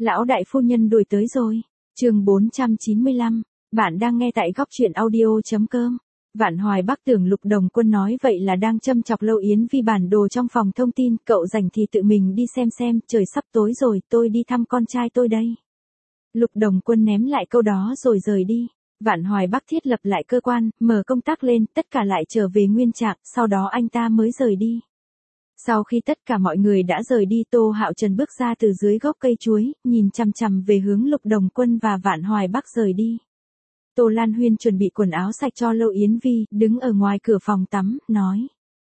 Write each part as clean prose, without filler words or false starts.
Lão đại phu nhân đuổi tới rồi. Chương 495. Bạn đang nghe tại góc truyện audio.com. Vạn Hoài Bắc tưởng Lục Đồng Quân nói vậy là đang châm chọc Lâu Yến Vi bản đồ trong phòng thông tin, cậu rảnh thì tự mình đi xem, trời sắp tối rồi, tôi đi thăm con trai tôi đây. Lục Đồng Quân ném lại câu đó rồi rời đi. Vạn Hoài Bắc thiết lập lại cơ quan, mở công tắc lên, tất cả lại trở về nguyên trạng, sau đó anh ta mới rời đi. Sau khi tất cả mọi người đã rời đi, Tô Hạo Trần bước ra từ dưới gốc cây chuối, nhìn chằm chằm về hướng Lục Đồng Quân và Vạn Hoài Bắc rời đi. Tô Lan Huyên chuẩn bị quần áo sạch cho Lâu Yến Vi, đứng ở ngoài cửa phòng tắm, nói.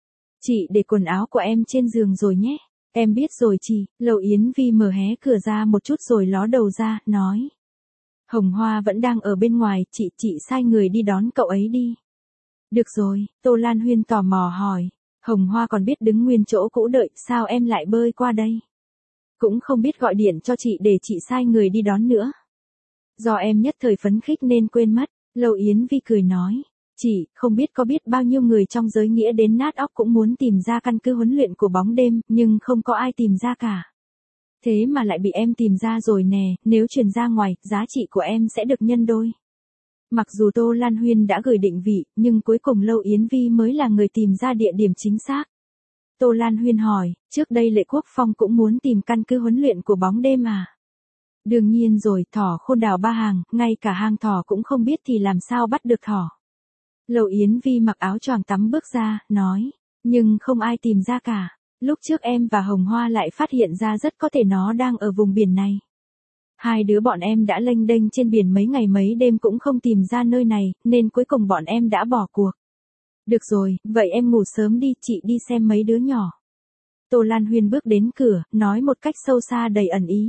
Chị để quần áo của em trên giường rồi nhé. Em biết rồi chị. Lâu Yến Vi mở hé cửa ra một chút rồi ló đầu ra, nói. Hồng Hoa vẫn đang ở bên ngoài, chị sai người đi đón cậu ấy đi. Được rồi, Tô Lan Huyên tò mò hỏi. Hồng Hoa còn biết đứng nguyên chỗ cũ đợi, sao em lại bơi qua đây? Cũng không biết gọi điện cho chị để chị sai người đi đón nữa. Do em nhất thời phấn khích nên quên mất, Lâu Yến Vi cười nói. Chị, không biết có biết bao nhiêu người trong giới nghĩa đến nát óc cũng muốn tìm ra căn cứ huấn luyện của bóng đêm, nhưng không có ai tìm ra cả. Thế mà lại bị em tìm ra rồi nè, nếu truyền ra ngoài, giá trị của em sẽ được nhân đôi. Mặc dù Tô Lan Huyên đã gửi định vị, nhưng cuối cùng Lâu Yến Vi mới là người tìm ra địa điểm chính xác. Tô Lan Huyên hỏi, trước đây Lệ Quốc Phong cũng muốn tìm căn cứ huấn luyện của bóng đêm à? Đương nhiên rồi, thỏ khôn đào ba hàng, ngay cả hang thỏ cũng không biết thì làm sao bắt được thỏ. Lâu Yến Vi mặc áo choàng tắm bước ra, nói, nhưng không ai tìm ra cả. Lúc trước em và Hồng Hoa lại phát hiện ra rất có thể nó đang ở vùng biển này. Hai đứa bọn em đã lênh đênh trên biển mấy ngày mấy đêm cũng không tìm ra nơi này, nên cuối cùng bọn em đã bỏ cuộc. Được rồi, vậy em ngủ sớm đi, chị đi xem mấy đứa nhỏ. Tô Lan Huyên bước đến cửa, nói một cách sâu xa đầy ẩn ý.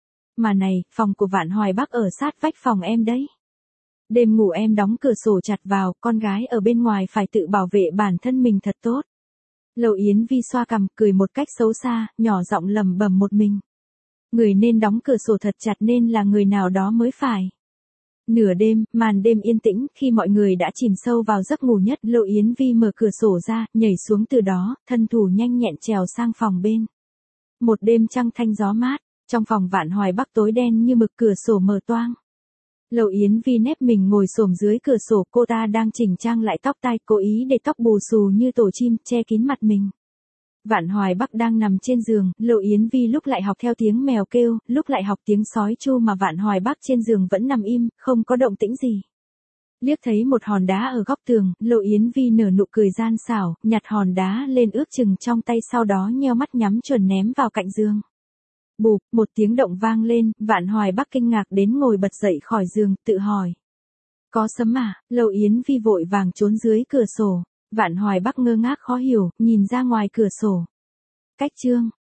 Mà này, phòng của Vạn Hoài Bắc ở sát vách phòng em đấy. Đêm ngủ em đóng cửa sổ chặt vào, con gái ở bên ngoài phải tự bảo vệ bản thân mình thật tốt. Lâu Yến Vi xoa cằm, cười một cách xấu xa, nhỏ giọng lẩm bẩm một mình. Người nên đóng cửa sổ thật chặt nên là người nào đó mới phải. Nửa đêm, màn đêm yên tĩnh, khi mọi người đã chìm sâu vào giấc ngủ nhất, Lâu Yến Vi mở cửa sổ ra, nhảy xuống từ đó, thân thủ nhanh nhẹn trèo sang phòng bên. Một đêm trăng thanh gió mát, trong phòng Vạn Hoài Bắc tối đen như mực, cửa sổ mở toang. Lâu Yến Vi nép mình ngồi xổm dưới cửa sổ, cô ta đang chỉnh trang lại tóc tai, cố ý để tóc bù xù như tổ chim, che kín mặt mình. Vạn Hoài Bắc đang nằm trên giường, Lâu Yến Vi lúc lại học theo tiếng mèo kêu, lúc lại học tiếng sói tru mà Vạn Hoài Bắc trên giường vẫn nằm im, không có động tĩnh gì. Liếc thấy một hòn đá ở góc tường, Lâu Yến Vi nở nụ cười gian xảo, nhặt hòn đá lên ước chừng trong tay, sau đó nheo mắt nhắm chuẩn ném vào cạnh giường. Bụp, một tiếng động vang lên, Vạn Hoài Bắc kinh ngạc đến ngồi bật dậy khỏi giường, tự hỏi. Có sấm à? Lâu Yến Vi vội vàng trốn dưới cửa sổ. Vạn Hoài Bắc ngơ ngác khó hiểu, nhìn ra ngoài cửa sổ. Cách chương.